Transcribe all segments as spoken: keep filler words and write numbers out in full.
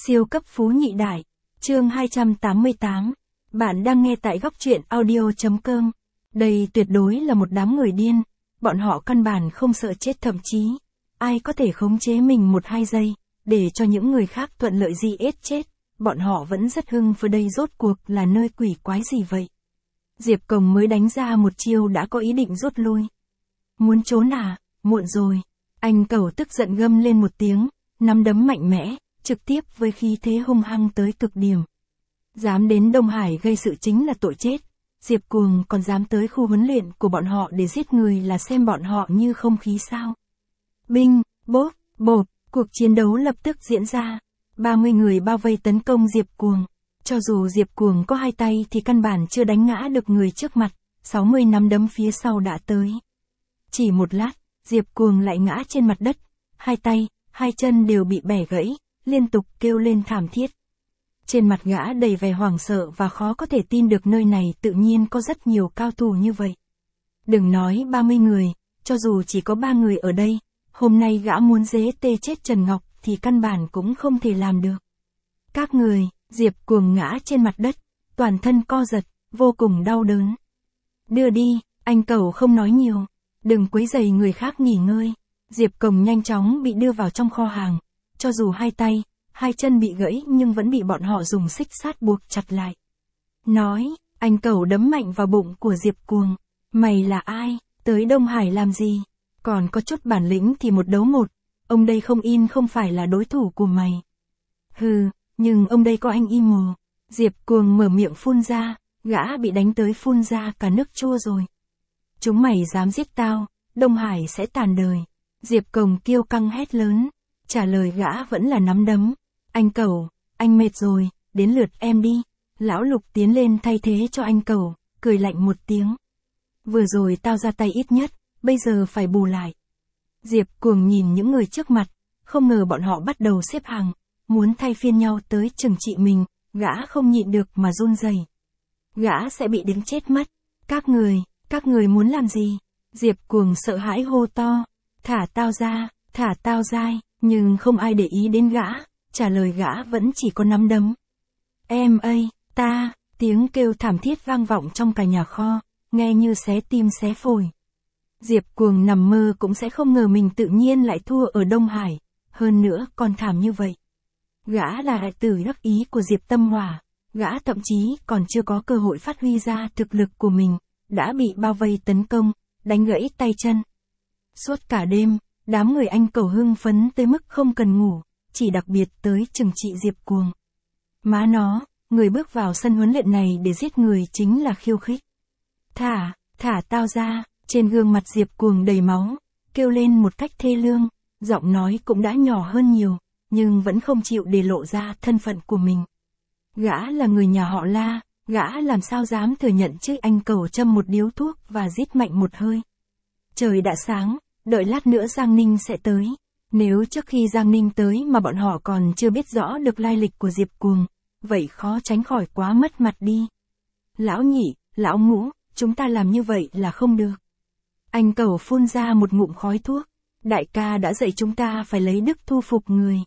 Siêu cấp phú nhị đại. Chương hai trăm tám mươi tám. Bạn đang nghe tại góc truyện audio.com. Đây tuyệt đối là một đám người điên. Bọn họ căn bản không sợ chết, thậm chí ai có thể khống chế mình một hai giây, để cho những người khác thuận lợi gì ết chết. Bọn họ vẫn rất hưng phấn, đây rốt cuộc là nơi quỷ quái gì vậy? Diệp Cồng mới đánh ra một chiêu đã có ý định rút lui. Muốn trốn à? Muộn rồi. Anh Cẩu tức giận gầm lên một tiếng, nắm đấm mạnh mẽ, trực tiếp với khí thế hung hăng tới cực điểm. Dám đến Đông Hải gây sự chính là tội chết. Diệp Cuồng còn dám tới khu huấn luyện của bọn họ để giết người, là xem bọn họ như không khí sao? Binh, bốp, bộp, cuộc chiến đấu lập tức diễn ra. ba mươi người bao vây tấn công Diệp Cuồng. Cho dù Diệp Cuồng có hai tay thì căn bản chưa đánh ngã được người trước mặt, sáu mươi nắm đấm phía sau đã tới. Chỉ một lát, Diệp Cuồng lại ngã trên mặt đất, hai tay, hai chân đều bị bẻ gãy, liên tục kêu lên thảm thiết. Trên mặt gã đầy vẻ hoảng sợ và khó có thể tin được nơi này tự nhiên có rất nhiều cao thủ như vậy. Đừng nói ba mươi người, cho dù chỉ có ba người ở đây, hôm nay gã muốn dế tê chết Trần Ngọc thì căn bản cũng không thể làm được. Các người, Diệp Cuồng ngã trên mặt đất, toàn thân co giật, vô cùng đau đớn. Đưa đi, anh Cẩu không nói nhiều, đừng quấy rầy người khác nghỉ ngơi. Diệp Cồng nhanh chóng bị đưa vào trong kho hàng, cho dù hai tay, hai chân bị gãy nhưng vẫn bị bọn họ dùng xích sắt buộc chặt lại. Nói, anh Cẩu đấm mạnh vào bụng của Diệp Cuồng. Mày là ai, tới Đông Hải làm gì? Còn có chút bản lĩnh thì một đấu một, ông đây không in không phải là đối thủ của mày. Hừ, nhưng ông đây có anh y mồ. Diệp Cuồng mở miệng phun ra, gã bị đánh tới phun ra cả nước chua rồi. Chúng mày dám giết tao, Đông Hải sẽ tàn đời. Diệp Cồng kiêu căng hét lớn, trả lời gã vẫn là nắm đấm. Anh Cẩu, anh mệt rồi, đến lượt em đi. Lão Lục tiến lên thay thế cho anh Cẩu, cười lạnh một tiếng. Vừa rồi tao ra tay ít nhất, bây giờ phải bù lại. Diệp Cuồng nhìn những người trước mặt, không ngờ bọn họ bắt đầu xếp hàng, muốn thay phiên nhau tới trừng trị mình, gã không nhịn được mà run rẩy. Gã sẽ bị đánh chết mất. Các người, các người muốn làm gì? Diệp Cuồng sợ hãi hô to, thả tao ra, thả tao ra, nhưng không ai để ý đến gã, trả lời gã vẫn chỉ có nắm đấm. Em ơi, ta, tiếng kêu thảm thiết vang vọng trong cả nhà kho, nghe như xé tim xé phổi. Diệp Cuồng nằm mơ cũng sẽ không ngờ mình tự nhiên lại thua ở Đông Hải, hơn nữa còn thảm như vậy. Gã là đại tử đắc ý của Diệp Tâm Hỏa, gã thậm chí còn chưa có cơ hội phát huy ra thực lực của mình, đã bị bao vây tấn công, đánh gãy tay chân. Suốt cả đêm, đám người anh Cẩu hưng phấn tới mức không cần ngủ, chỉ đặc biệt tới trừng trị Diệp Cuồng. Má nó, người bước vào sân huấn luyện này để giết người chính là khiêu khích. Thả, thả tao ra, trên gương mặt Diệp Cuồng đầy máu, kêu lên một cách thê lương, giọng nói cũng đã nhỏ hơn nhiều, nhưng vẫn không chịu để lộ ra thân phận của mình. Gã là người nhà họ La, gã làm sao dám thừa nhận chứ? Anh Cẩu châm một điếu thuốc và rít mạnh một hơi. Trời đã sáng, đợi lát nữa Giang Ninh sẽ tới. Nếu trước khi Giang Ninh tới mà bọn họ còn chưa biết rõ được lai lịch của Diệp Cuồng, vậy khó tránh khỏi quá mất mặt đi. Lão Nhị, Lão Ngũ, chúng ta làm như vậy là không được. Anh Cẩu phun ra một ngụm khói thuốc. Đại ca đã dạy chúng ta phải lấy đức thu phục người.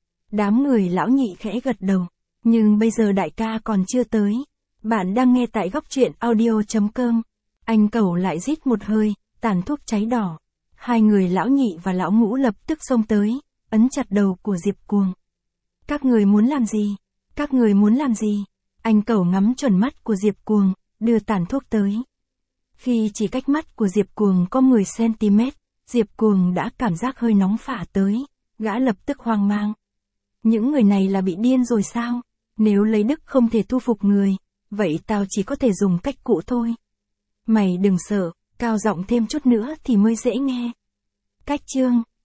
Đám người Lão Nhị khẽ gật đầu. Nhưng bây giờ đại ca còn chưa tới. Bạn đang nghe tại góc truyện audio.com. Anh Cẩu lại rít một hơi, tàn thuốc cháy đỏ. Hai người Lão Nhị và Lão Ngũ lập tức xông tới, ấn chặt đầu của Diệp Cuồng. Các người muốn làm gì? Các người muốn làm gì? Anh Cẩu ngắm chuẩn mắt của Diệp Cuồng, đưa tàn thuốc tới. Khi chỉ cách mắt của Diệp Cuồng có mười xăng ti mét, Diệp Cuồng đã cảm giác hơi nóng phả tới, gã lập tức hoang mang. Những người này là bị điên rồi sao? Nếu lấy đức không thể thu phục người, vậy tao chỉ có thể dùng cách cũ thôi. Mày đừng sợ, cao giọng thêm chút nữa thì mới dễ nghe. Cách chương